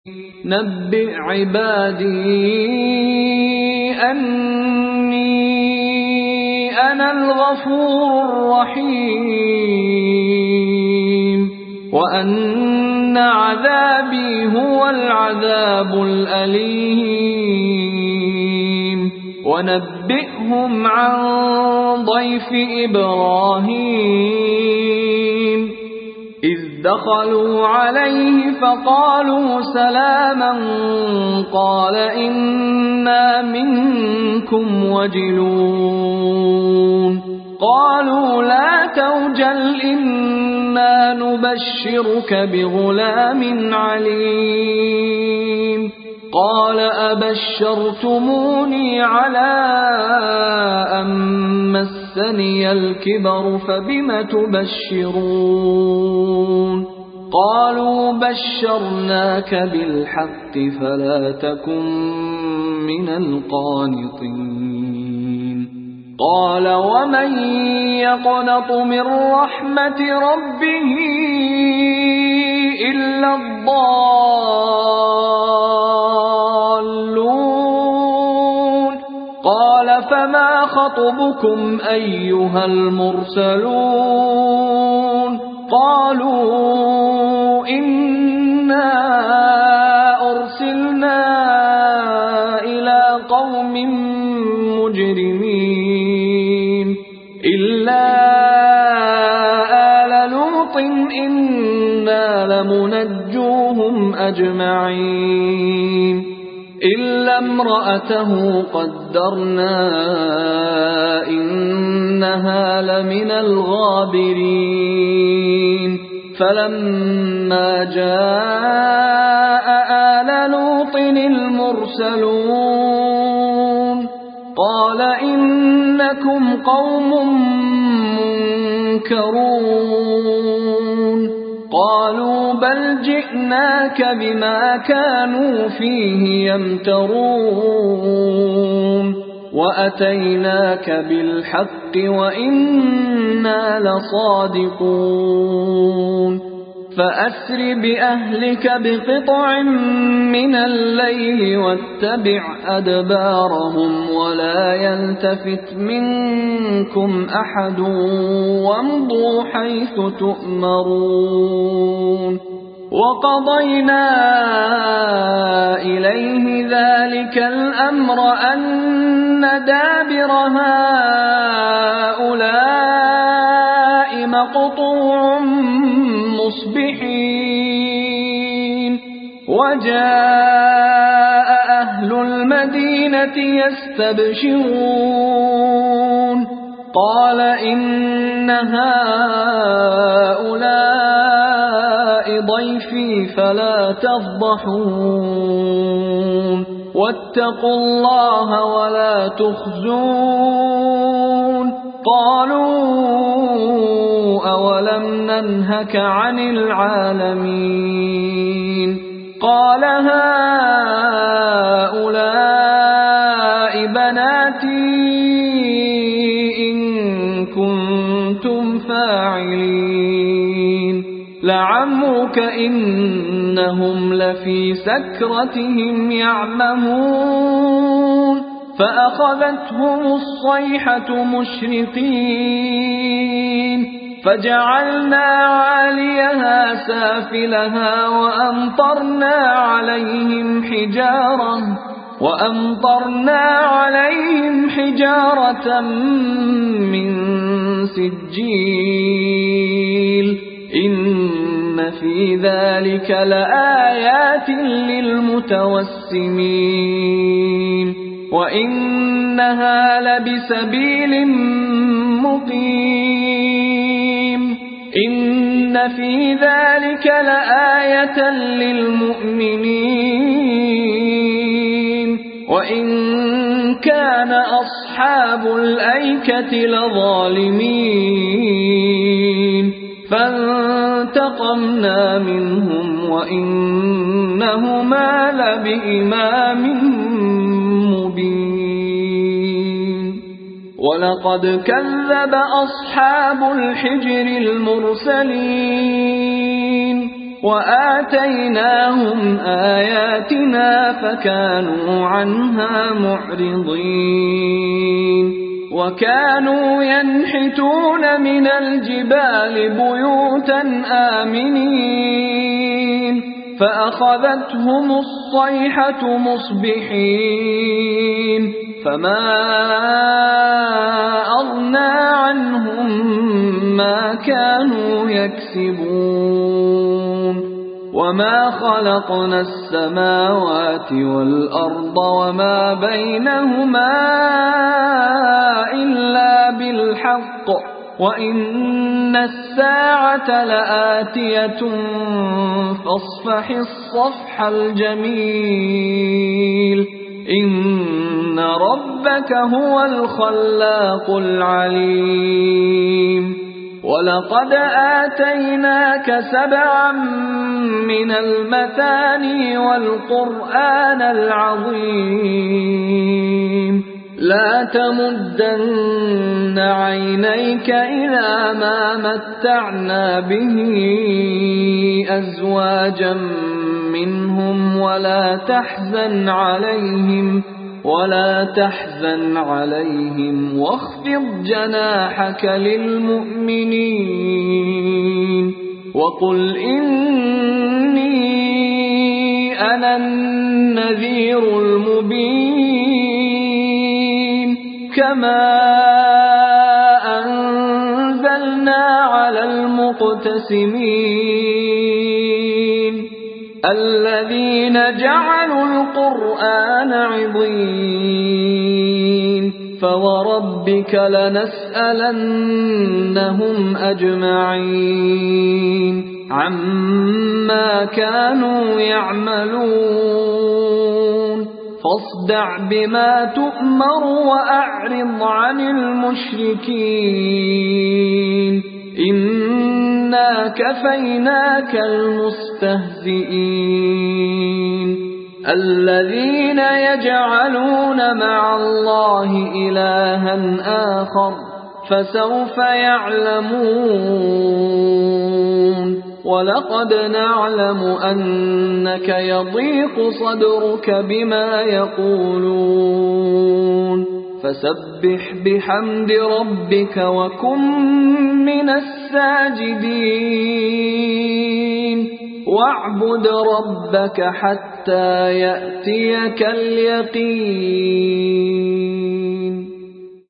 نبئ عبادي أني أنا الغفور الرحيم وأن عذابي هو العذاب الأليم ونبئهم عن ضيف إبراهيم إذ دخلوا عليه فقالوا سلاما قال إنا منكم وجلون قالوا لا توجل إنا نبشرك بغلام عليم قال أبشرتموني على أن مسني الكبر فبم تبشرون قالوا بشرناك بالحق فلا تكن من القانطين قال ومن يقنط من رحمة ربه إلا الضالون قال فما خطبكم أيها المرسلون قالوا إنا أرسلنا إلى قوم مجرمين إلا آل لوط إنا لمنجوهم أجمعين إلا امرأته قدرنا إنها لمن الغابرين فلما جاء آل لوط المرسلون قال إنكم قوم منكرون قالوا بل جئناك بما كانوا فيه يمترون وأتيناك بالحق وإنا لصادقون فأسر بأهلك بقطع من الليل واتبع أدبارهم ولا يلتفت منكم أحد وامضوا حيث تؤمرون وقضينا إليه ذلك الأمر أن دابر هؤلاء مقطوع مصبحين وجاء أهل المدينة يستبشرون قال إن هؤلاء ضيفي فلا تفضحون واتقوا الله ولا تخزون قالوا أولم ننهك عن العالمين قال هؤلاء بناتي إن كنتم فاعلين لعمرك إنهم لفي سكرتهم يعمهون فأخذتهم الصيحة مشرقين فجعلنا عاليها سافلها وأمطرنا عليهم حجارة من سجيل إن في ذلك لآيات للمتوسمين وإنها لبسبيل مقيم إن في ذلك لآية للمؤمنين وإن كان أصحاب الأيكة لظالمين فانتقمنا منهم وإنهما لبإمام مبين ولقد كذب أصحاب الحجر المرسلين وآتيناهم آياتنا فكانوا عنها معرضين وكانوا ينحتون من الجبال بيوتا آمنين فأخذتهم الصيحة مصبحين فما أغنى عنهم ما كانوا يكسبون وما خلقنا السماوات والأرض وما بينهما إلا بالحق وإن الساعة لآتية فاصفح الصفح الجميل إن ربك هو الخلاق العليم ولقد آتيناك 7 من المثاني والقرآن العظيم لا تمدن عينيك إلى ما متعنا به أزواجا منهم ولا تحزن عليهم واخفض جناحك للمؤمنين وقل إني أنا النذير المبين كما أنزلنا على المقتسمين الذين جعلوا القرآن عضين فوربك لنسألنهم أجمعين عما كانوا يعملون فاصدع بما تؤمر وأعرض عن المشركين إنا كفيناك المستهزئين الذين يجعلون مع الله إلها آخر فسوف يعلمون ولقد نعلم أنك يضيق صدرك بما يقولون فسبح بحمد ربك وكن من الساجدين واعبد ربك حتى يأتيك اليقين